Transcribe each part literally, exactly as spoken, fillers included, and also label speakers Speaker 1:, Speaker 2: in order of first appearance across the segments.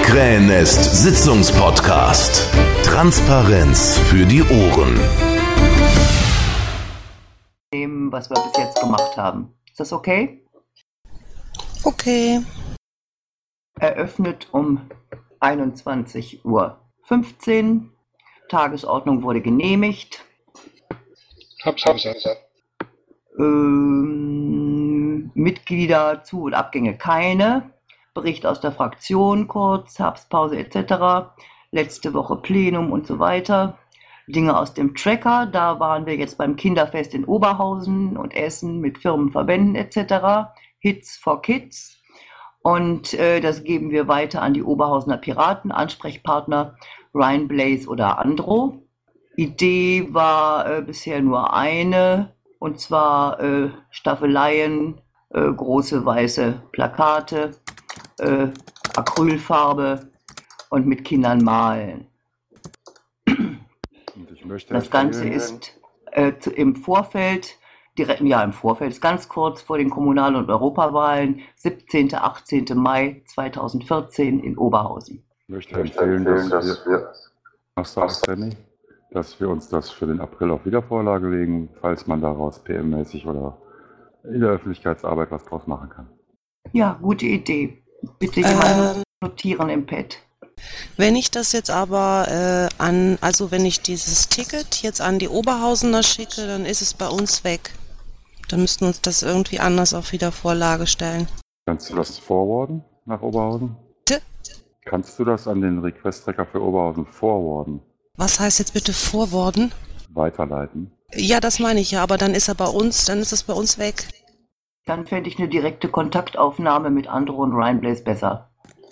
Speaker 1: Krähennest Sitzungspodcast. Transparenz für die Ohren.
Speaker 2: Dem, was wir bis jetzt gemacht haben. Ist das okay?
Speaker 3: Okay.
Speaker 2: Eröffnet um einundzwanzig Uhr fünfzehn. Tagesordnung wurde genehmigt.
Speaker 4: Hab's gesagt.
Speaker 2: Ähm, Mitglieder, Zu- und Abgänge keine. Bericht aus der Fraktion kurz, Herbstpause et cetera. Letzte Woche Plenum und so weiter. Dinge aus dem Tracker, da waren wir jetzt beim Kinderfest in Oberhausen und Essen mit Firmenverbänden et cetera. Hits for Kids. Und äh, das geben wir weiter an die Oberhausener Piraten, Ansprechpartner Ryan Blaze oder Andro. Idee war äh, bisher nur eine, und zwar äh, Staffeleien, äh, große weiße Plakate, äh, Acrylfarbe und mit Kindern malen.
Speaker 5: Und ich möchte
Speaker 2: Das Ganze ist äh, zu, im Vorfeld, direkt, ja im Vorfeld, ist ganz kurz vor den Kommunal- und Europawahlen, siebzehnten und achtzehnten Mai zweitausendvierzehn in Oberhausen.
Speaker 5: Ich möchte empfehlen, dass wir, was sagst du, Danny? Dass wir uns das für den April auf Wiedervorlage legen, falls man daraus P M-mäßig oder in der Öffentlichkeitsarbeit was draus machen kann.
Speaker 2: Ja, gute Idee. Bitte
Speaker 3: Ähm,
Speaker 2: jemand notieren im Pad.
Speaker 3: Wenn ich das jetzt aber äh, an, also wenn ich dieses Ticket jetzt an die Oberhausener schicke, dann ist es bei uns weg. Dann müssten wir uns das irgendwie anders auf Wiedervorlage stellen.
Speaker 5: Kannst du das forwarden nach Oberhausen?
Speaker 3: T-
Speaker 5: Kannst du das an den Request-Tracker für Oberhausen forwarden,
Speaker 3: Was heißt jetzt bitte forwarden?
Speaker 5: weiterleiten?
Speaker 3: Ja, das meine ich ja, aber dann ist er bei uns, dann ist es bei uns weg.
Speaker 2: Dann fände ich eine direkte Kontaktaufnahme mit Andro und Ryan Blaze besser.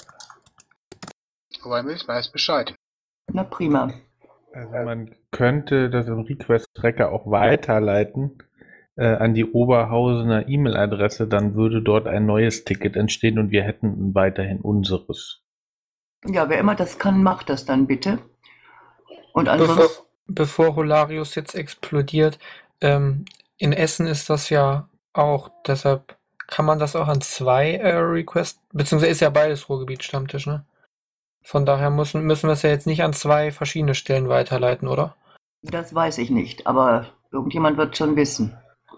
Speaker 4: Ryan Blaze weiß Bescheid.
Speaker 2: Na prima.
Speaker 6: Also man könnte das im Request-Tracker auch weiterleiten äh, an die Oberhausener E-Mail-Adresse, dann würde dort ein neues Ticket entstehen und wir hätten weiterhin unseres.
Speaker 2: Ja, wer immer das kann, macht das dann bitte. Und ansonsten,
Speaker 7: Bevor, bevor Holarius jetzt explodiert, ähm, in Essen ist das ja auch, deshalb kann man das auch an zwei äh, Request, beziehungsweise ist ja beides Ruhrgebiet-Stammtisch, ne? Von daher müssen, müssen wir es ja jetzt nicht an zwei verschiedene Stellen weiterleiten, oder?
Speaker 2: das weiß ich nicht, aber irgendjemand wird schon wissen.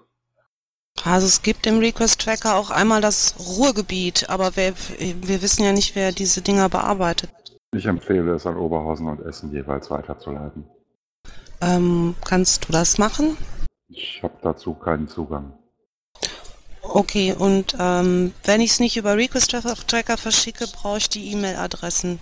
Speaker 3: Also es gibt im Request-Tracker auch einmal das Ruhrgebiet, aber wir, wir wissen ja nicht, wer diese Dinger bearbeitet.
Speaker 5: Ich empfehle es an Oberhausen und Essen jeweils weiterzuleiten.
Speaker 3: Ähm, kannst du das machen?
Speaker 5: Ich habe dazu keinen Zugang.
Speaker 3: Okay, und ähm, wenn ich es nicht über Request-Tracker verschicke, brauche ich die E-Mail-Adressen.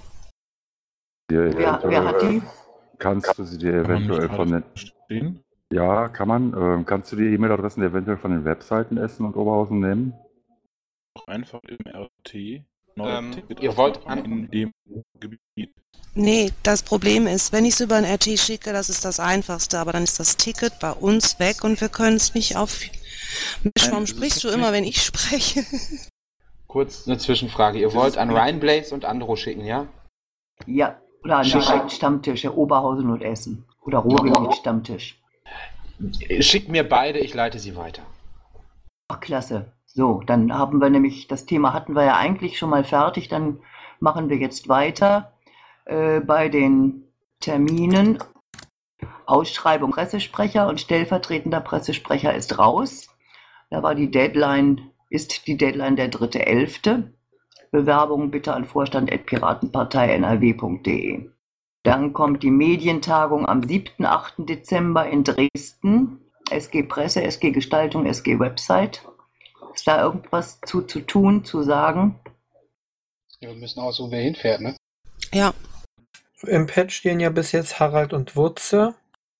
Speaker 5: Dir
Speaker 2: Wer, wer hat die?
Speaker 5: Kannst du sie dir
Speaker 6: Kann man
Speaker 5: eventuell
Speaker 6: nicht
Speaker 5: von den...
Speaker 6: verstehen?
Speaker 5: Ja, kann man. Ähm, kannst du die E-Mail-Adressen eventuell von den Webseiten Essen und Oberhausen nehmen?
Speaker 8: Einfach im R T.
Speaker 4: Ähm, ihr wollt an-
Speaker 8: in dem Gebiet.
Speaker 3: Nee, das Problem ist, wenn ich es über ein R T schicke, das ist das Einfachste, aber dann ist das Ticket bei uns weg und wir können es nicht auf... Mensch, warum
Speaker 8: das ist
Speaker 3: sprichst du
Speaker 8: nicht
Speaker 3: immer,
Speaker 8: richtig.
Speaker 3: wenn ich spreche?
Speaker 4: Kurz eine Zwischenfrage. Ihr
Speaker 8: Das
Speaker 4: wollt
Speaker 8: ist
Speaker 4: an
Speaker 8: nicht-
Speaker 4: Ryan Blaze und Andro schicken, ja?
Speaker 2: Ja, oder an den Stammtisch, der Oberhausen und Essen. Oder Ruhrgebiet-Stammtisch.
Speaker 4: Schickt mir beide, ich leite sie weiter.
Speaker 2: Ach, klasse. So, dann haben wir nämlich, das Thema hatten wir ja eigentlich schon mal fertig, dann machen wir jetzt weiter äh, bei den Terminen. Ausschreibung Pressesprecher und stellvertretender Pressesprecher ist raus. Da war die Deadline, ist die Deadline der dritte elfte Bewerbungen bitte an vorstand at piratenpartei n r w punkt d e. Dann kommt die Medientagung am siebten und achten Dezember in Dresden. S G Presse, S G Gestaltung, S G Website. Ist da irgendwas zu, zu tun, zu sagen?
Speaker 4: Ja, wir müssen aussuchen, wer hinfährt, ne?
Speaker 3: Ja,
Speaker 7: Im Pad stehen ja bis jetzt Harald und Wutze.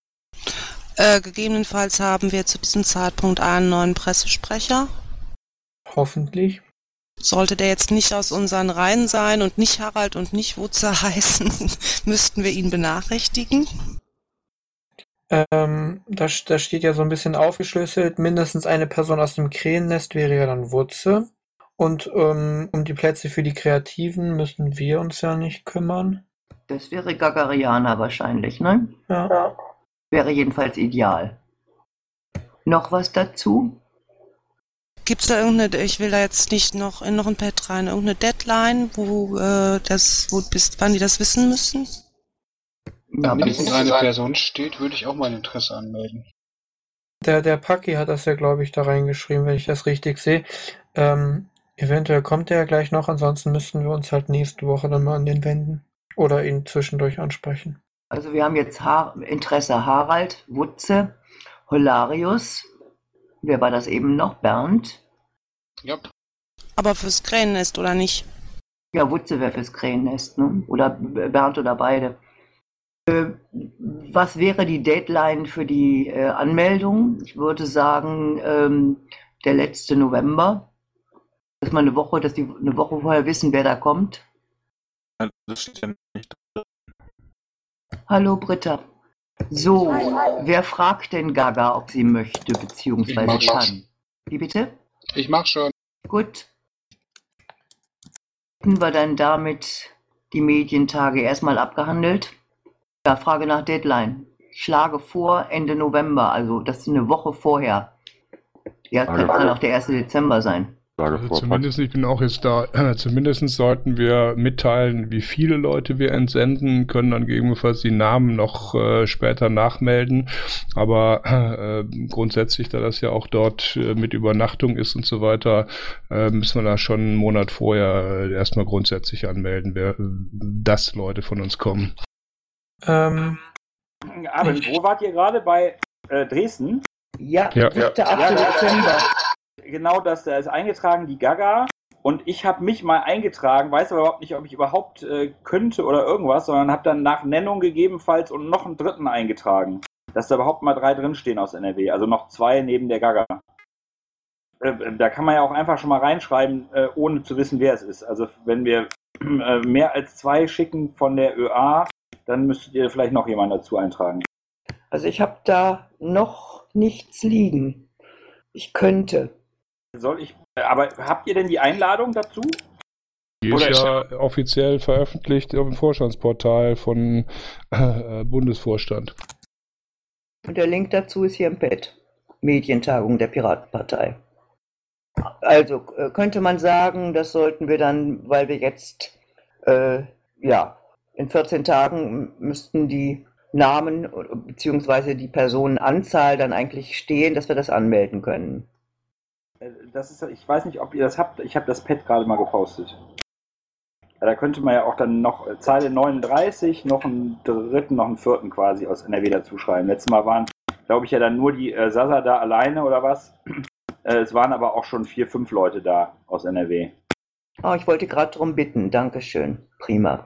Speaker 3: äh, gegebenenfalls haben wir zu diesem Zeitpunkt einen neuen Pressesprecher.
Speaker 7: Hoffentlich.
Speaker 3: Sollte der jetzt nicht aus unseren Reihen sein und nicht Harald und nicht Wutze heißen, müssten wir ihn benachrichtigen.
Speaker 7: Ähm, da, da steht ja so ein bisschen aufgeschlüsselt, mindestens eine Person aus dem Krähennest wäre ja dann Wutze. Und ähm, um die Plätze für die Kreativen müssen wir uns ja nicht kümmern.
Speaker 2: Das wäre Gagariana wahrscheinlich, ne?
Speaker 7: Ja.
Speaker 2: Wäre jedenfalls ideal. Noch was dazu?
Speaker 3: Gibt's da irgendeine, ich will da jetzt nicht noch in noch ein Pad rein, irgendeine Deadline, wo äh, das, wo bis wann die das wissen müssen?
Speaker 2: Ja,
Speaker 4: Wenn
Speaker 2: bis-
Speaker 4: mindestens eine Person steht, würde ich auch mein Interesse anmelden.
Speaker 7: Der, der Paki hat das ja, glaube ich, da reingeschrieben, wenn ich das richtig sehe. Ähm, eventuell kommt der ja gleich noch, ansonsten müssten wir uns halt nächste Woche dann mal an den wenden. Oder ihn zwischendurch ansprechen.
Speaker 2: Also wir haben jetzt ha Interesse Harald, Wutze, Holarius. Wer war das eben noch? Bernd?
Speaker 4: Ja,
Speaker 3: Aber fürs Krähennest oder nicht?
Speaker 2: Ja, Wutze wäre fürs Krähennest, ne? Oder B- Bernd oder beide. Äh, was wäre die Deadline für die äh, Anmeldung? Ich würde sagen, ähm, der letzte November. Dass man eine Woche, dass die eine Woche vorher wissen, wer da kommt.
Speaker 8: Das steht ja nicht drin.
Speaker 2: Hallo Britta. So, wer fragt denn Gaga, ob sie möchte
Speaker 4: Ich
Speaker 2: beziehungsweise
Speaker 4: mach schon.
Speaker 2: kann? Wie bitte?
Speaker 4: ich mach schon.
Speaker 2: Gut. Hätten wir dann damit die Medientage erstmal abgehandelt? Ja, Frage nach Deadline. Ich schlage vor Ende November, also das ist eine Woche vorher. Ja,
Speaker 5: Frage
Speaker 2: kann, kann
Speaker 5: vor.
Speaker 2: auch der erste Dezember sein.
Speaker 5: Sage
Speaker 9: Also
Speaker 5: vor,
Speaker 9: zumindest, ich bin auch jetzt da, äh, zumindest sollten wir mitteilen, wie viele Leute wir entsenden, können dann gegebenenfalls die Namen noch äh, später nachmelden. Aber äh, grundsätzlich, da das ja auch dort äh, mit Übernachtung ist und so weiter, äh, müssen wir da schon einen Monat vorher äh, erstmal grundsätzlich anmelden, wer, dass Leute von uns kommen.
Speaker 7: Ähm,
Speaker 10: Abend, wo wart ihr gerade? Bei äh, Dresden?
Speaker 2: Ja,
Speaker 9: Ja.
Speaker 2: siebter achter Dezember.
Speaker 10: Genau, das da ist eingetragen, die Gaga. Und ich habe mich mal eingetragen, weiß aber überhaupt nicht, ob ich überhaupt äh, könnte oder irgendwas, sondern habe dann nach Nennung gegebenenfalls und noch einen dritten eingetragen. Dass da überhaupt mal drei drinstehen aus N R W, also noch zwei neben der Gaga. Äh, da kann man ja auch einfach schon mal reinschreiben, äh, ohne zu wissen, wer es ist. Also wenn wir äh, mehr als zwei schicken von der Ö A, dann müsstet ihr vielleicht noch jemanden dazu eintragen.
Speaker 2: Also ich habe da noch nichts liegen. Ich könnte.
Speaker 10: Soll ich, aber habt ihr denn die Einladung dazu?
Speaker 9: Die
Speaker 10: Oder
Speaker 9: ist
Speaker 10: ist-
Speaker 9: ja offiziell veröffentlicht auf dem Vorstandsportal von äh, Bundesvorstand.
Speaker 2: Und der Link dazu ist hier im Pad. Medientagung der Piratenpartei. Also äh, könnte man sagen, das sollten wir dann, weil wir jetzt, äh, ja, in vierzehn Tagen müssten die Namen äh, beziehungsweise die Personenanzahl dann eigentlich stehen, dass wir das anmelden können.
Speaker 10: Äh, Das ist, ich weiß nicht, ob ihr das habt. Ich habe das Pad gerade mal gepostet. Ja, da könnte man ja auch dann noch äh, Zeile neununddreißig, noch einen dritten, noch einen vierten quasi aus N R W dazu schreiben. Letztes Mal waren, glaube ich, ja dann nur die äh, Sasa da alleine oder was. Äh, es waren aber auch schon vier, fünf Leute da aus N R W.
Speaker 2: Oh, ich wollte gerade darum bitten. Dankeschön. Prima.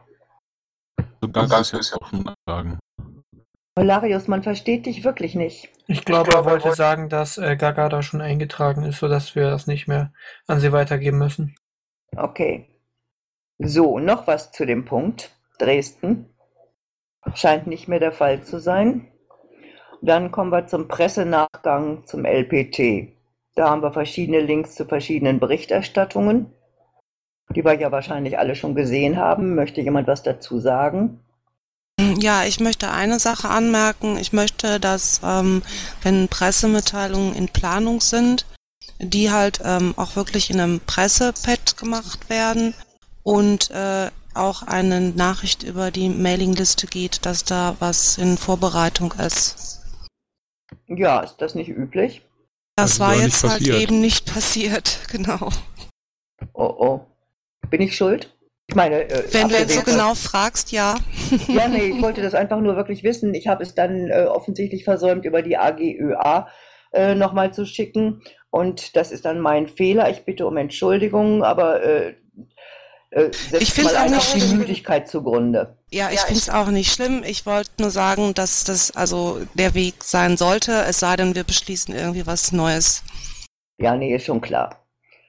Speaker 8: So ganz ist ja auch schon sagen.
Speaker 2: Holarius, man versteht dich wirklich nicht.
Speaker 7: ich glaube, er wollte sagen, dass äh, Gaga da schon eingetragen ist, sodass wir das nicht mehr an sie weitergeben müssen.
Speaker 2: Okay. So, noch was zu dem Punkt. Dresden. Scheint nicht mehr der Fall zu sein. Dann kommen wir zum Pressenachgang zum L P T. Da haben wir verschiedene Links zu verschiedenen Berichterstattungen, die wir ja wahrscheinlich alle schon gesehen haben. Möchte jemand was dazu sagen?
Speaker 3: Ja, ich möchte eine Sache anmerken. Ich möchte, dass, ähm, wenn Pressemitteilungen in Planung sind, die halt ähm, auch wirklich in einem Pressepad gemacht werden und äh, auch eine Nachricht über die Mailingliste geht, dass da was in Vorbereitung ist.
Speaker 2: Ja, ist das nicht üblich?
Speaker 3: Das
Speaker 9: Das ist
Speaker 3: war
Speaker 9: aber nicht
Speaker 3: jetzt halt
Speaker 9: passiert.
Speaker 3: eben nicht passiert, genau.
Speaker 2: Oh oh. Bin ich schuld? Ich meine, äh,
Speaker 3: Wenn du jetzt so
Speaker 2: abgesehen von-
Speaker 3: genau fragst, ja.
Speaker 2: Ja, nee, ich wollte das einfach nur wirklich wissen. Ich habe es dann äh, offensichtlich versäumt, über die A G Ö A äh, nochmal zu schicken. Und das ist dann mein Fehler. Ich bitte um Entschuldigung, aber äh, äh, setzt
Speaker 3: Ich find's
Speaker 2: mal
Speaker 3: auch
Speaker 2: einfach
Speaker 3: nicht
Speaker 2: die
Speaker 3: schlimm.
Speaker 2: Müdigkeit zugrunde.
Speaker 3: Ja, ich finde es auch nicht schlimm. Ich wollte nur sagen, dass das also der Weg sein sollte, es sei denn, wir beschließen irgendwie was Neues.
Speaker 2: Ja, nee, ist schon klar.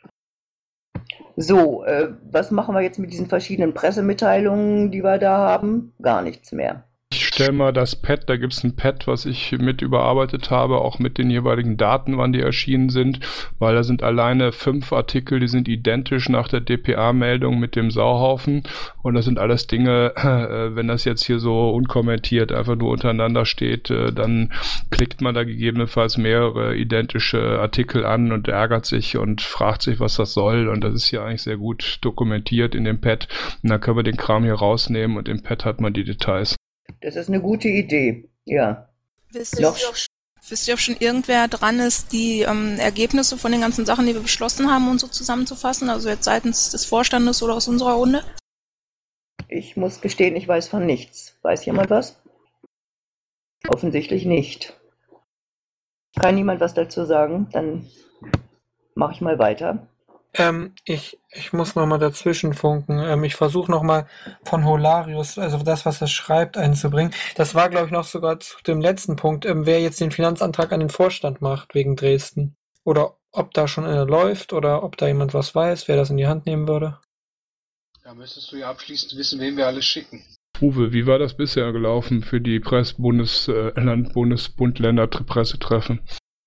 Speaker 2: So, äh, was machen wir jetzt mit diesen verschiedenen Pressemitteilungen, die wir da haben? Gar nichts mehr.
Speaker 9: Ich stell mal das Pad, da gibt es ein Pad, was ich mit überarbeitet habe, auch mit den jeweiligen Daten, wann die erschienen sind, weil da sind alleine fünf Artikel, die sind identisch nach der D P A-Meldung mit dem Sauhaufen und das sind alles Dinge, äh, wenn das jetzt hier so unkommentiert einfach nur untereinander steht, äh, dann klickt man da gegebenenfalls mehrere identische Artikel an und ärgert sich und fragt sich, was das soll und das ist hier eigentlich sehr gut dokumentiert in dem Pad und dann können wir den Kram hier rausnehmen und im Pad hat man die Details.
Speaker 2: Das ist eine gute Idee, ja.
Speaker 11: Wisst ihr, ob, wisst ihr, ob schon irgendwer dran ist, die ähm, Ergebnisse von den ganzen Sachen, die wir beschlossen haben, und so zusammenzufassen? Also jetzt seitens des Vorstandes oder aus unserer Runde?
Speaker 2: Ich muss gestehen, ich weiß von nichts. Weiß jemand was? Offensichtlich nicht. Kann niemand was dazu sagen? Dann mache ich mal weiter.
Speaker 7: Ähm, ich, ich muss nochmal dazwischen funken. Ähm, ich versuche nochmal von Holarius, also das, was er schreibt, einzubringen. Das war, glaube ich, noch sogar zu dem letzten Punkt, ähm, wer jetzt den Finanzantrag an den Vorstand macht wegen Dresden. Oder ob da schon einer läuft oder ob da jemand was weiß, wer das in die Hand nehmen würde.
Speaker 4: Da müsstest du ja abschließend wissen, wen wir alles schicken.
Speaker 9: Uwe, wie war das bisher gelaufen für die Press Bundes, äh, Land, Bundes, Bund, Länder Pressetreffen?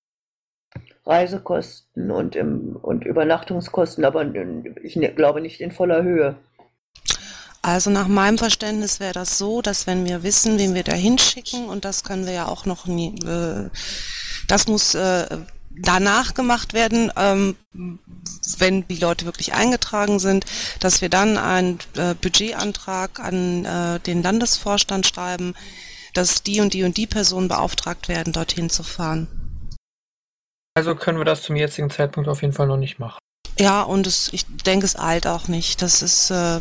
Speaker 2: Reisekosten und, im, und Übernachtungskosten, aber ich ne, glaube nicht in voller Höhe.
Speaker 3: Also nach meinem Verständnis wäre das so, dass wenn wir wissen, wen wir da hinschicken, und das können wir ja auch noch nie, äh, das muss äh, danach gemacht werden, ähm, wenn die Leute wirklich eingetragen sind, dass wir dann einen äh, Budgetantrag an äh, den Landesvorstand schreiben, dass die und die und die Personen beauftragt werden, dorthin zu fahren.
Speaker 7: Also können wir das zum jetzigen Zeitpunkt auf jeden Fall noch nicht machen.
Speaker 3: Ja, und es, ich denke, es eilt auch nicht. Das ist, äh,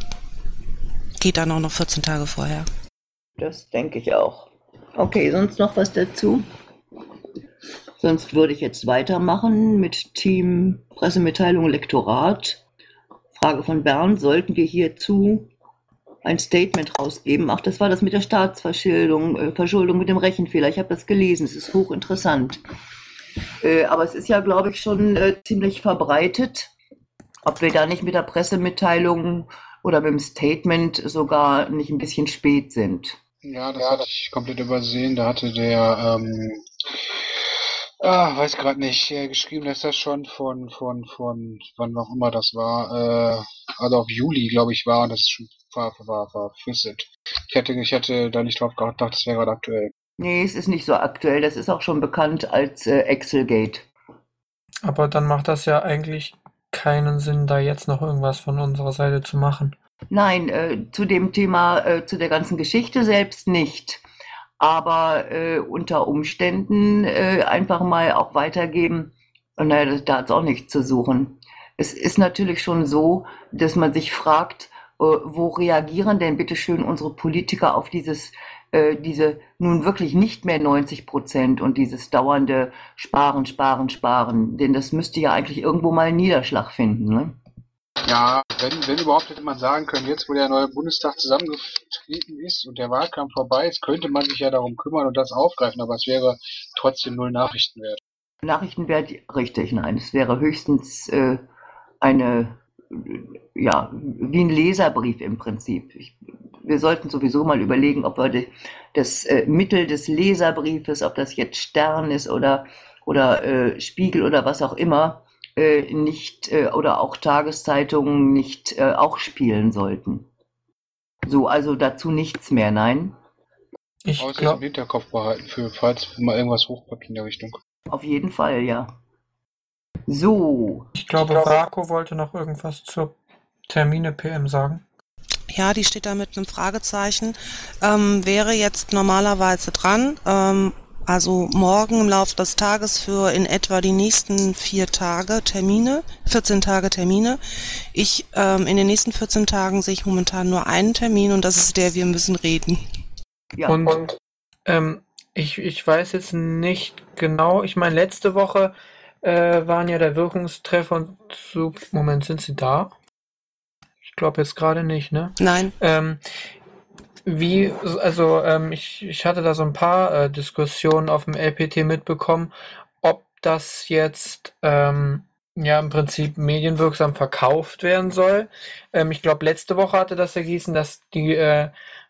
Speaker 3: geht dann auch noch vierzehn Tage vorher.
Speaker 2: Das denke ich auch. Okay, sonst noch was dazu? Sonst würde ich jetzt weitermachen mit Team Pressemitteilung Lektorat. Frage von Bernd, sollten wir hierzu ein Statement rausgeben? Ach, das war das mit der Staatsverschuldung, äh, Verschuldung mit dem Rechenfehler. Ich habe das gelesen, es ist hochinteressant. Äh, aber es ist ja, glaube ich, schon äh, ziemlich verbreitet, ob wir da nicht mit der Pressemitteilung oder mit dem Statement sogar nicht ein bisschen spät sind.
Speaker 4: Ja, das hatte ich komplett übersehen. Da hatte der, ähm, ah, weiß gerade nicht, äh, geschrieben, dass das schon von, von, von, wann auch immer das war, äh, also auf Juli, glaube ich, war, und das ist schon war, war, war verfristet. Ich hätte, ich hätte da nicht drauf gedacht, das wäre gerade aktuell.
Speaker 2: Nee, es ist nicht so aktuell. Das ist auch schon bekannt als äh, Excelgate.
Speaker 7: Aber dann macht das ja eigentlich keinen Sinn, da jetzt noch irgendwas von unserer Seite zu machen.
Speaker 2: Nein, äh, zu dem Thema, äh, zu der ganzen Geschichte selbst nicht. Aber äh, unter Umständen äh, einfach mal auch weitergeben. Und naja, da hat es auch nichts zu suchen. Es ist natürlich schon so, dass man sich fragt, äh, wo reagieren denn bitte schön unsere Politiker auf dieses diese nun wirklich nicht mehr neunzig Prozent und dieses dauernde Sparen, Sparen, Sparen. Denn das müsste ja eigentlich irgendwo mal einen Niederschlag finden, ne?
Speaker 4: Ja, wenn, wenn überhaupt hätte man sagen können, jetzt wo der neue Bundestag zusammengetreten ist und der Wahlkampf vorbei ist, könnte man sich ja darum kümmern und das aufgreifen, aber es wäre trotzdem null Nachrichtenwert.
Speaker 2: Nachrichtenwert, richtig, nein. Es wäre höchstens äh, eine, ja, wie ein Leserbrief im Prinzip. Ich, wir sollten sowieso mal überlegen, ob wir die, das äh, Mittel des Leserbriefes, ob das jetzt Stern ist oder, oder äh, Spiegel oder was auch immer, äh, nicht äh, oder auch Tageszeitungen nicht äh, auch spielen sollten. So, also dazu nichts mehr, nein.
Speaker 7: Ich
Speaker 4: Außer
Speaker 7: glaube,
Speaker 4: im Hinterkopf behalten, für falls mal irgendwas hochkommt in der Richtung.
Speaker 2: Auf jeden Fall, ja. So.
Speaker 7: ich glaube, Varko wollte noch irgendwas zur Termine P M sagen.
Speaker 3: Ja, die steht da mit einem Fragezeichen. Ähm, wäre jetzt normalerweise dran, ähm, also morgen im Laufe des Tages für in etwa die nächsten vier Tage Termine, vierzehn Tage Termine. Ich, ähm, in den nächsten vierzehn Tagen sehe ich momentan nur einen Termin und das ist der, wir müssen reden.
Speaker 2: Ja,
Speaker 7: Und, und ähm, ich, ich weiß jetzt nicht genau, ich meine, letzte Woche äh, waren ja der Wirkungstreffer und so, Moment, sind sie da? Ich glaube jetzt gerade nicht, ne?
Speaker 3: Nein.
Speaker 7: Ähm, wie, also ähm, ich, ich hatte da so ein paar äh, Diskussionen auf dem L P T mitbekommen, ob das jetzt ähm, ja im Prinzip medienwirksam verkauft werden soll. Ähm, ich glaube, letzte Woche hatte das ergießen, dass die äh,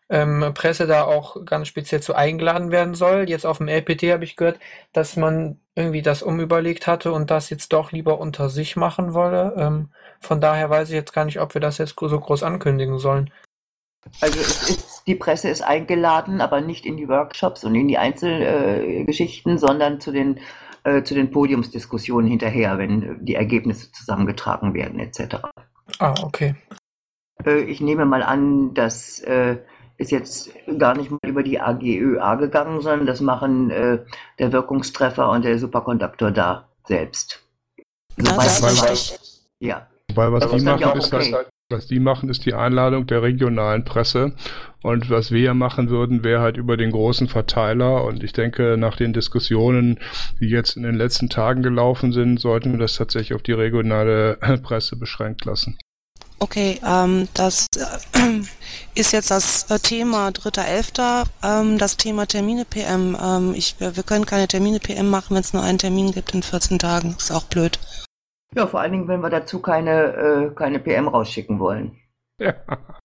Speaker 7: ähm, Presse da auch ganz speziell zu eingeladen werden soll. Jetzt auf dem L P T habe ich gehört, dass man irgendwie das umüberlegt hatte und das jetzt doch lieber unter sich machen wolle. Ähm, von daher weiß ich jetzt gar nicht, ob wir das jetzt so groß ankündigen sollen.
Speaker 2: Also es ist, die Presse ist eingeladen, aber nicht in die Workshops und in die Einzelgeschichten, äh, sondern zu den, äh, zu den Podiumsdiskussionen hinterher, wenn die Ergebnisse zusammengetragen werden et cetera.
Speaker 7: Ah, okay.
Speaker 2: Äh, ich nehme mal an, das äh, ist jetzt gar nicht mal über die A G Ö A gegangen, sondern das machen äh, der Wirkungstreffer und der Superkonduktor da selbst.
Speaker 3: Das
Speaker 2: Wobei-
Speaker 3: ist
Speaker 9: Weil-
Speaker 3: richtig.
Speaker 2: Ja.
Speaker 9: Weil was
Speaker 2: Das
Speaker 9: die
Speaker 2: ist dann ja
Speaker 9: machen,
Speaker 2: auch
Speaker 9: ist
Speaker 2: okay.
Speaker 9: halt, was die machen, ist die Einladung der regionalen Presse. Und was wir ja machen würden, wäre halt über den großen Verteiler. Und ich denke, nach den Diskussionen, die jetzt in den letzten Tagen gelaufen sind, sollten wir das tatsächlich auf die regionale Presse beschränkt lassen.
Speaker 3: Okay, ähm, das äh, ist jetzt das äh, Thema dritter elfter Ähm, das Thema Termine P M. Ähm, ich, wir wir können keine Termine P M machen, wenn es nur einen Termin gibt in vierzehn Tagen. Ist auch blöd.
Speaker 2: Ja, vor allen Dingen, wenn wir dazu keine, äh, keine P M rausschicken wollen.
Speaker 9: Ja.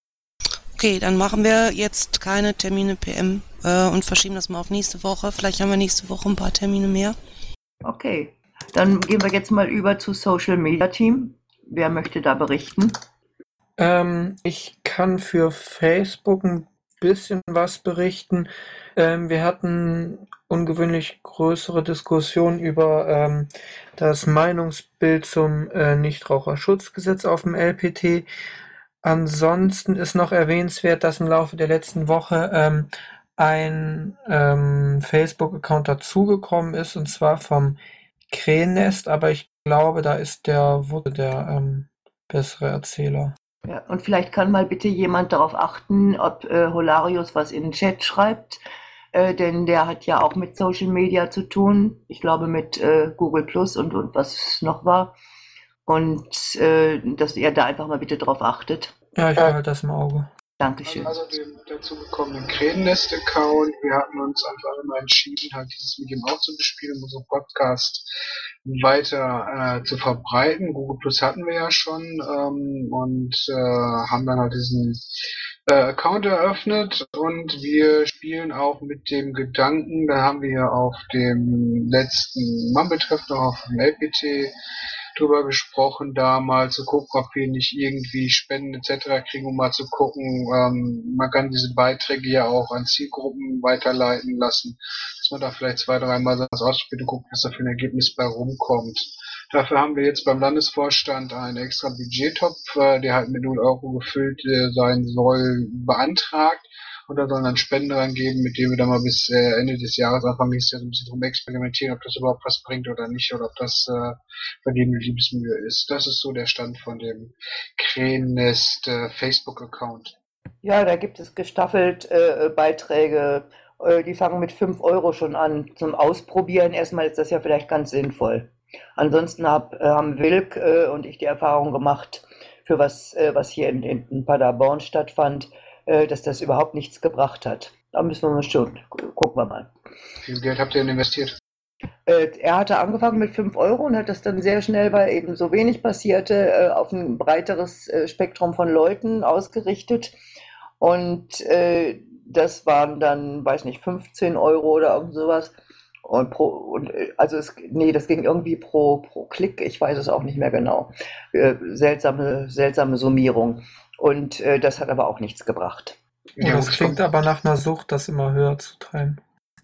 Speaker 3: Okay, dann machen wir jetzt keine Termine P M äh, und verschieben das mal auf nächste Woche. Vielleicht haben wir nächste Woche ein paar Termine mehr.
Speaker 2: Okay, dann gehen wir jetzt mal über zu Social Media Team. Wer möchte da berichten?
Speaker 7: Ähm, ich kann für Facebook ein bisschen was berichten. Ähm, wir hatten ungewöhnlich größere Diskussionen über ähm, das Meinungsbild zum äh, Nichtraucherschutzgesetz auf dem L P T. Ansonsten ist noch erwähnenswert, dass im Laufe der letzten Woche ähm, ein ähm, Facebook-Account dazugekommen ist, und zwar vom Krähennest, aber ich glaube, da ist der Wutte der ähm, bessere Erzähler.
Speaker 2: Ja, und vielleicht kann mal bitte jemand darauf achten, ob äh, Holarius was in den Chat schreibt, äh, denn der hat ja auch mit Social Media zu tun. Ich glaube mit äh, Google Plus und, und was noch war. Und äh, dass ihr da einfach mal bitte drauf achtet.
Speaker 7: Ja, ich behalte das im Auge.
Speaker 2: Dankeschön.
Speaker 4: Also dem dazu gekommenen Krähennest-Account. Wir hatten uns einfach immer entschieden, halt dieses Medium auch zu bespielen, um unseren Podcast weiter äh, zu verbreiten. Google Plus hatten wir ja schon ähm, und äh, haben dann halt diesen äh, Account eröffnet und wir spielen auch mit dem Gedanken, da haben wir ja auf dem letzten Mumble-Treff noch auf dem L P T drüber gesprochen, da mal zu gucken, ob wir nicht irgendwie Spenden et cetera kriegen, um mal zu gucken, ähm, man kann diese Beiträge ja auch an Zielgruppen weiterleiten lassen, dass man da vielleicht zwei, dreimal das ausspielt und guckt, was da für ein Ergebnis bei rumkommt. Dafür haben wir jetzt beim Landesvorstand einen extra Budgettopf, äh, der halt mit null Euro gefüllt äh, sein soll, beantragt. Und da sollen dann Spenden reingeben, mit denen wir dann mal bis äh, Ende des Jahres, Anfang nächstes Jahr so ein bisschen drum experimentieren, ob das überhaupt was bringt oder nicht, oder ob das äh, vergebene Liebesmühe ist. Das ist so der Stand von dem Krähennest äh, Facebook-Account.
Speaker 2: Ja, da gibt es gestaffelt äh, Beiträge, äh, die fangen mit fünf Euro schon an. Zum Ausprobieren erstmal ist das ja vielleicht ganz sinnvoll. Ansonsten hab, äh, haben Wilk äh, und ich die Erfahrung gemacht, für was, äh, was hier in, in Paderborn stattfand, äh, dass das überhaupt nichts gebracht hat. Da müssen wir mal schon, gucken wir mal.
Speaker 4: Wie viel Geld habt ihr denn investiert?
Speaker 2: Äh, er hatte angefangen mit fünf Euro und hat das dann sehr schnell, weil eben so wenig passierte, äh, auf ein breiteres äh, Spektrum von Leuten ausgerichtet. Und äh, das waren dann, weiß nicht, fünfzehn Euro oder irgend sowas. Und pro, und, äh, also es, nee, das ging irgendwie pro, pro Klick, ich weiß es auch nicht mehr genau. Äh, seltsame, seltsame Summierung. Und äh, das hat aber auch nichts gebracht.
Speaker 7: Oh, das klingt aber nach einer Sucht, das immer höher zu treiben.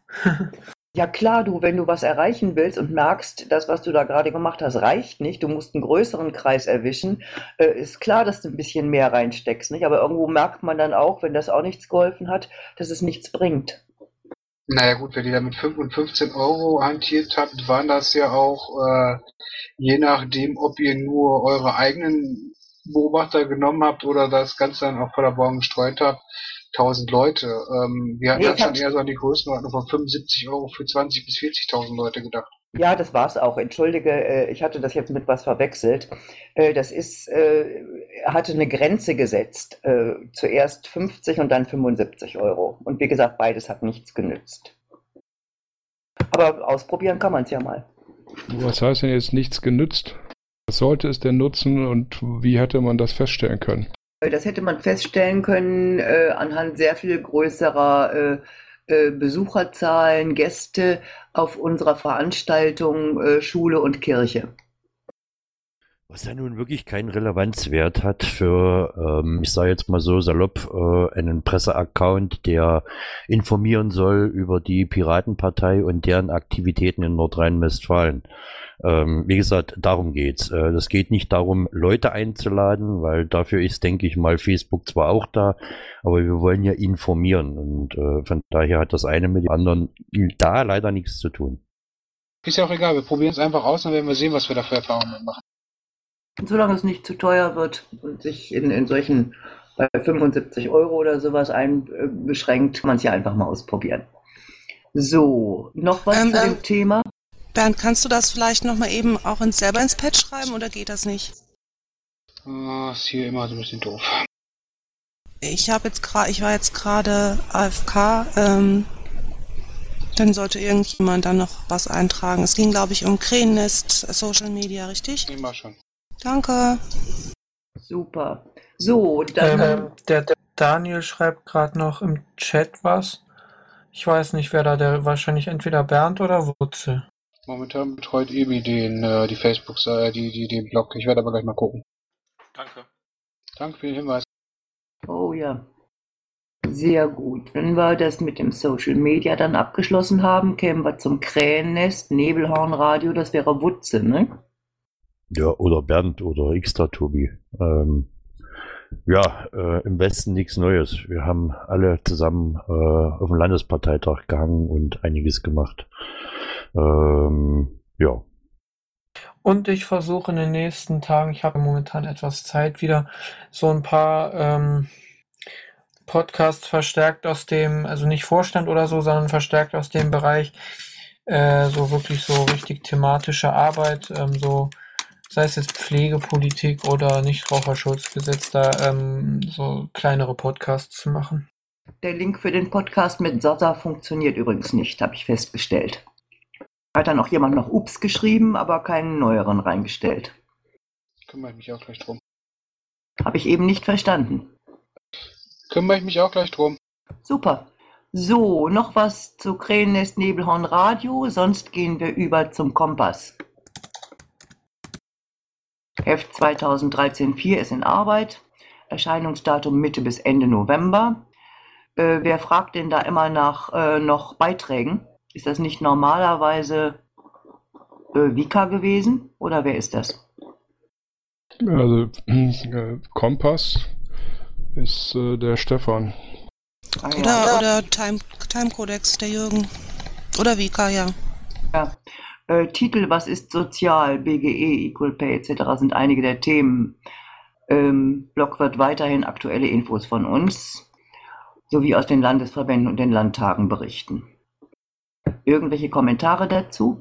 Speaker 2: Ja klar, du, wenn du was erreichen willst und merkst, das, was du da gerade gemacht hast, reicht nicht, du musst einen größeren Kreis erwischen, äh, ist klar, dass du ein bisschen mehr reinsteckst, nicht? Aber irgendwo merkt man dann auch, wenn das auch nichts geholfen hat, dass es nichts bringt.
Speaker 4: Naja gut, wenn ihr da mit fünf und fünfzehn Euro hantiert habt, waren das ja auch, äh, je nachdem, ob ihr nur eure eigenen Beobachter genommen habt oder das Ganze dann auf Paderborn gestreut habt, tausend Leute. Ähm, wir hatten
Speaker 2: Nee,
Speaker 4: dann
Speaker 2: ich
Speaker 4: schon
Speaker 2: hab's-
Speaker 4: eher so an die Größenordnung von fünfundsiebzig Euro für zwanzig bis vierzigtausend Leute gedacht.
Speaker 2: Ja, das war's auch. Entschuldige, äh, ich hatte das jetzt mit was verwechselt. Äh, Das ist, äh, er hatte eine Grenze gesetzt. Äh, Zuerst fünfzig und dann fünfundsiebzig Euro. Und wie gesagt, beides hat nichts genützt. Aber ausprobieren kann man es ja mal.
Speaker 9: Was heißt denn jetzt nichts genützt? Was sollte es denn nutzen und wie hätte man das feststellen können?
Speaker 2: Das hätte man feststellen können äh, anhand sehr viel größerer äh, äh, Besucherzahlen, Gäste auf unserer Veranstaltung äh, Schule und Kirche.
Speaker 12: Was ja nun wirklich keinen Relevanzwert hat für, ähm, ich sage jetzt mal so salopp, äh, einen Presseaccount, der informieren soll über die Piratenpartei und deren Aktivitäten in Nordrhein-Westfalen. Ähm, wie gesagt, darum geht's. Äh, das geht nicht darum, Leute einzuladen, weil dafür ist, denke ich mal, Facebook zwar auch da, aber wir wollen ja informieren und äh, von daher hat das eine mit dem anderen da leider nichts zu tun.
Speaker 4: Ist ja auch egal, wir probieren es einfach aus und dann werden wir sehen, was wir da für Erfahrungen machen.
Speaker 2: Solange es nicht zu teuer wird und sich in, in solchen bei fünfundsiebzig Euro oder sowas einbeschränkt, kann man es ja einfach mal ausprobieren. So, noch was
Speaker 3: Ähm,
Speaker 2: zu
Speaker 3: ähm,
Speaker 2: dem Thema?
Speaker 3: Bernd, kannst du das vielleicht nochmal eben auch ins, selber ins Pad schreiben oder geht das nicht?
Speaker 4: Oh, ist hier immer so ein bisschen doof.
Speaker 3: Ich habe jetzt gerade, ich war jetzt gerade A F K, ähm, dann sollte irgendjemand dann noch was eintragen. Es ging, glaube ich, um Krähennest, Social Media, richtig?
Speaker 4: Immer schon.
Speaker 3: Danke.
Speaker 2: Super. So, dann...
Speaker 7: Ähm, der, der Daniel schreibt gerade noch im Chat was. Ich weiß nicht, wer da, der wahrscheinlich entweder Bernd oder Wutze.
Speaker 4: Momentan betreut Ebi den, äh, die Facebook, äh, die, die, den Blog. Ich werde aber gleich mal gucken.
Speaker 8: Danke.
Speaker 4: Danke für den Hinweis.
Speaker 2: Oh ja. Sehr gut. Wenn wir das mit dem Social Media dann abgeschlossen haben, kämen wir zum Krähennest, Nebelhornradio, das wäre Wutze, ne?
Speaker 12: Ja, oder Bernd oder Xtra Tobi. Ähm, ja, äh, im Westen nichts Neues. Wir haben alle zusammen äh, auf dem Landesparteitag gehangen und einiges gemacht. Ähm, ja.
Speaker 7: Und ich versuche in den nächsten Tagen, ich habe momentan etwas Zeit wieder, so ein paar ähm, Podcasts verstärkt aus dem, also nicht Vorstand oder so, sondern verstärkt aus dem Bereich, äh, so wirklich so richtig thematische Arbeit, ähm, so sei es jetzt Pflegepolitik oder Nichtraucherschutzgesetz, da ähm, so kleinere Podcasts zu machen.
Speaker 2: Der Link für den Podcast mit Sasa funktioniert übrigens nicht, habe ich festgestellt. Hat dann auch jemand noch Ups geschrieben, aber keinen neueren reingestellt.
Speaker 4: Kümmere ich mich auch gleich drum.
Speaker 2: Habe ich eben nicht verstanden.
Speaker 4: Kümmere ich mich auch gleich drum.
Speaker 2: Super. So, noch was zu Krähennest Nebelhorn Radio, sonst gehen wir über zum Kompass. Heft zweitausenddreizehn vier ist in Arbeit. Erscheinungsdatum Mitte bis Ende November. Äh, wer fragt denn da immer nach äh, noch Beiträgen? Ist das nicht normalerweise äh, Vika gewesen? Oder wer ist das?
Speaker 9: Also, äh, Kompass ist äh, der Stefan.
Speaker 2: Ah, ja.
Speaker 3: Oder, oder Time, Time Codex, der Jürgen. Oder Vika, ja.
Speaker 2: Ja. Äh, Titel, was ist sozial, B G E, Equal Pay et cetera sind einige der Themen. Ähm, Blog wird weiterhin aktuelle Infos von uns sowie aus den Landesverbänden und den Landtagen berichten. Irgendwelche Kommentare dazu?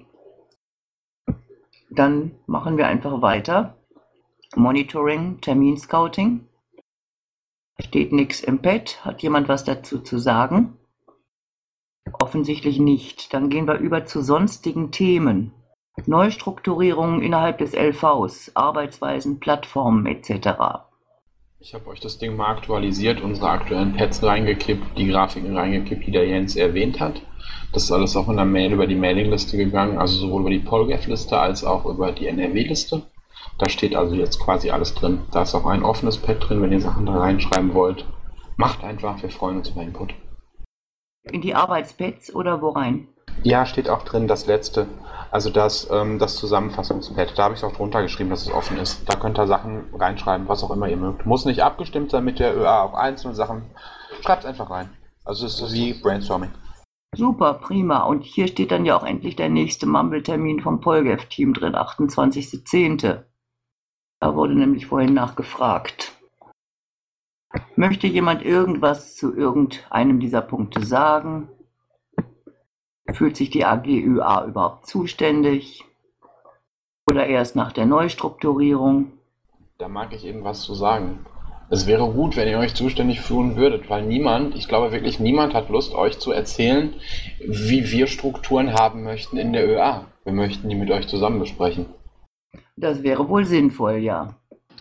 Speaker 2: Dann machen wir einfach weiter. Monitoring, Terminscouting. Steht nichts im Pad. Hat jemand was dazu zu sagen? Offensichtlich nicht. Dann gehen wir über zu sonstigen Themen. Neustrukturierungen innerhalb des L Vs, Arbeitsweisen, Plattformen et cetera.
Speaker 13: Ich habe euch das Ding mal aktualisiert, unsere aktuellen Pads reingekippt, die Grafiken reingekippt, die der Jens erwähnt hat. Das ist alles auch in der Mail über die Mailingliste gegangen, also sowohl über die Polgef-Liste als auch über die N R W-Liste. Da steht also jetzt quasi alles drin. Da ist auch ein offenes Pad drin, wenn ihr Sachen da reinschreiben wollt. Macht einfach, wir freuen uns über Input.
Speaker 2: In die Arbeitspads oder wo rein?
Speaker 13: Ja, steht auch drin, das letzte, also das, ähm, das Zusammenfassungspad. Da habe ich es auch drunter geschrieben, dass es offen ist. Da könnt ihr Sachen reinschreiben, was auch immer ihr mögt. Muss nicht abgestimmt sein mit der Ö A auf einzelne Sachen. Schreibt es einfach rein. Also es ist wie Brainstorming.
Speaker 2: Super, prima. Und hier steht dann ja auch endlich der nächste Mumble-Termin vom Polgef-Team drin, achtundzwanzigster zehnter Da wurde nämlich vorhin nachgefragt. Möchte jemand irgendwas zu irgendeinem dieser Punkte sagen? Fühlt sich die A G Ö A überhaupt zuständig? Oder erst nach der Neustrukturierung?
Speaker 13: Da mag ich eben was zu sagen. Es wäre gut, wenn ihr euch zuständig fühlen würdet, weil niemand, ich glaube wirklich niemand hat Lust, euch zu erzählen, wie wir Strukturen haben möchten in der Ö A. Wir möchten die mit euch zusammen besprechen.
Speaker 2: Das wäre wohl sinnvoll, ja.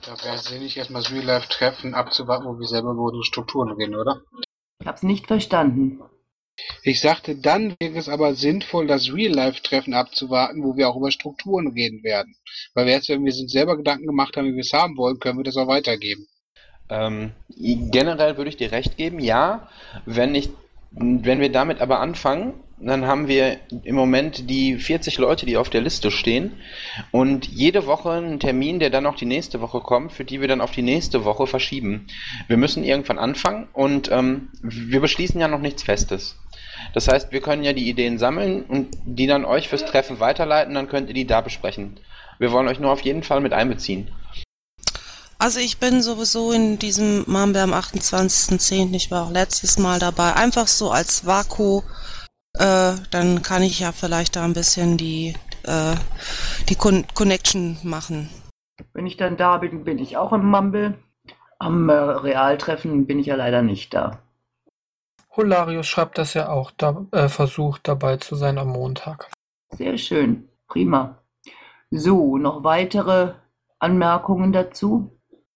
Speaker 4: Da wäre es sinnig, erstmal das Real-Life-Treffen abzuwarten, wo wir selber über unsere Strukturen reden, oder?
Speaker 2: Ich habe es nicht verstanden.
Speaker 4: Ich sagte, dann wäre es aber sinnvoll, das Real-Life-Treffen abzuwarten, wo wir auch über Strukturen reden werden. Weil wir jetzt, wenn wir uns selber Gedanken gemacht haben, wie wir es haben wollen, können wir das auch weitergeben.
Speaker 14: Ähm, generell würde ich dir recht geben, ja. Wenn ich, wenn wir damit aber anfangen, dann haben wir im Moment die vierzig Leute, die auf der Liste stehen und jede Woche einen Termin, der dann auch die nächste Woche kommt, für die wir dann auf die nächste Woche verschieben. Wir müssen irgendwann anfangen und ähm, wir beschließen ja noch nichts Festes. Das heißt, wir können ja die Ideen sammeln und die dann euch fürs Treffen weiterleiten, dann könnt ihr die da besprechen. Wir wollen euch nur auf jeden Fall mit einbeziehen.
Speaker 3: Also ich bin sowieso in diesem Mumble am achtundzwanzigsten zehnten Ich war auch letztes Mal dabei. Einfach so als Vaku. Äh, dann kann ich ja vielleicht da ein bisschen die, äh, die Con- Connection machen.
Speaker 2: Wenn ich dann da bin, bin ich auch im Mumble. Am äh, Realtreffen bin ich ja leider nicht da.
Speaker 7: Holarius schreibt, dass er auch da, äh, versucht, dabei zu sein am Montag.
Speaker 2: Sehr schön, prima. So, noch weitere Anmerkungen dazu?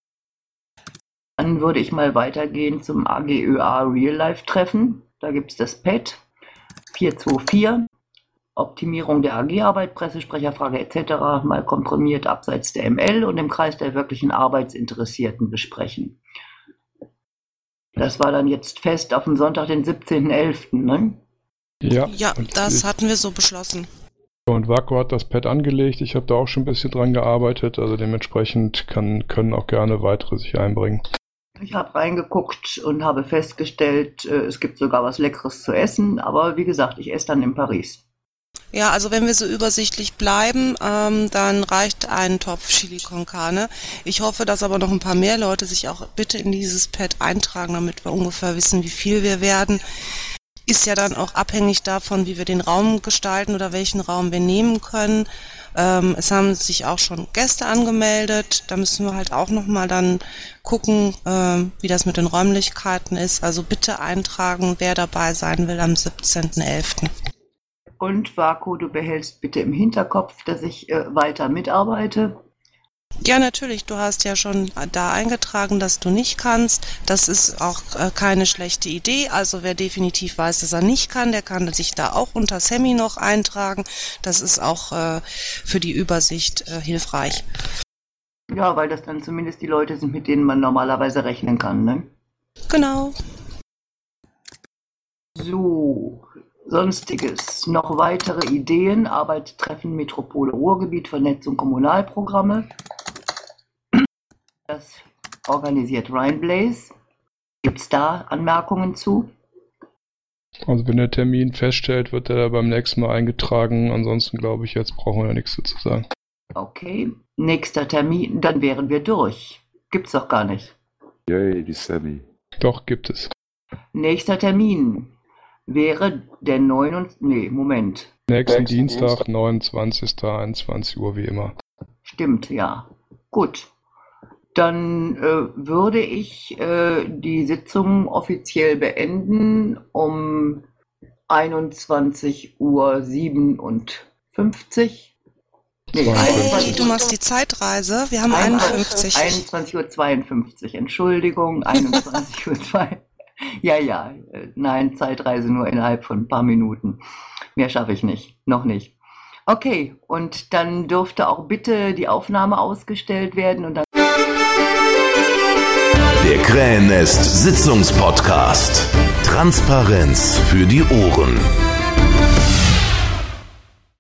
Speaker 2: Dann würde ich mal weitergehen zum A G Ö A Real-Life-Treffen. Da gibt es das P E T vier zwei vier, Optimierung der A G-Arbeit, Pressesprecherfrage et cetera, mal komprimiert abseits der M L und im Kreis der wirklichen Arbeitsinteressierten besprechen. Das war dann jetzt fest auf den Sonntag, den siebzehnten elften, ne?
Speaker 9: Ja,
Speaker 3: Ja, das hatten wir so beschlossen.
Speaker 9: Und Vaku hat das Pad angelegt, ich habe da auch schon ein bisschen dran gearbeitet, also dementsprechend kann, können auch gerne weitere sich einbringen.
Speaker 2: Ich habe reingeguckt und habe festgestellt, äh, es gibt sogar was Leckeres zu essen, aber wie gesagt, ich esse dann in Paris.
Speaker 3: Ja, also wenn wir so übersichtlich bleiben, ähm, dann reicht ein Topf Chili con Carne. Ich hoffe, dass aber noch ein paar mehr Leute sich auch bitte in dieses Pad eintragen, damit wir ungefähr wissen, wie viel wir werden. Ist ja dann auch abhängig davon, wie wir den Raum gestalten oder welchen Raum wir nehmen können. Ähm, es haben sich auch schon Gäste angemeldet. Da müssen wir halt auch nochmal dann gucken, ähm, wie das mit den Räumlichkeiten ist. Also bitte eintragen, wer dabei sein will am siebzehnten elften
Speaker 2: Und Vaku, du behältst bitte im Hinterkopf, dass ich äh, weiter mitarbeite.
Speaker 3: Ja, natürlich. Du hast ja schon da eingetragen, dass du nicht kannst. Das ist auch äh, keine schlechte Idee. Also wer definitiv weiß, dass er nicht kann, der kann sich da auch unter Semi noch eintragen. Das ist auch äh, für die Übersicht äh, hilfreich.
Speaker 2: Ja, weil das dann zumindest die Leute sind, mit denen man normalerweise rechnen kann, ne?
Speaker 3: Genau.
Speaker 2: So, Sonstiges. Noch weitere Ideen. Arbeitstreffen Metropole Ruhrgebiet, Vernetzung Kommunalprogramme. Das organisiert Ryan Blaze. Gibt es da Anmerkungen zu?
Speaker 9: Also wenn der Termin feststellt, wird er beim nächsten Mal eingetragen. Ansonsten glaube ich, jetzt brauchen wir ja nichts dazu sagen.
Speaker 2: Okay, nächster Termin, dann wären wir durch. Gibt's doch gar nicht.
Speaker 5: Yay, die Sammy.
Speaker 9: Doch, gibt es.
Speaker 2: Nächster Termin wäre der neunundzwanzigste Nee, Moment.
Speaker 9: Nächsten Dienstag, neunundzwanzigsten einundzwanzig Uhr wie immer.
Speaker 2: Stimmt, ja. Gut. Dann äh, würde ich äh, die Sitzung offiziell beenden um einundzwanzig Uhr siebenundfünfzig. Nee,
Speaker 3: Hey, du machst die Zeitreise. Wir haben einundfünfzig.
Speaker 2: einundzwanzig Uhr zweiundfünfzig, Entschuldigung, einundzwanzig Uhr zwei. Ja, ja, äh, nein, Zeitreise nur innerhalb von ein paar Minuten. Mehr schaffe ich nicht, noch nicht. Okay, und dann dürfte auch bitte die Aufnahme ausgestellt werden und dann
Speaker 1: Der Krähennest Sitzungspodcast. Transparenz für die Ohren.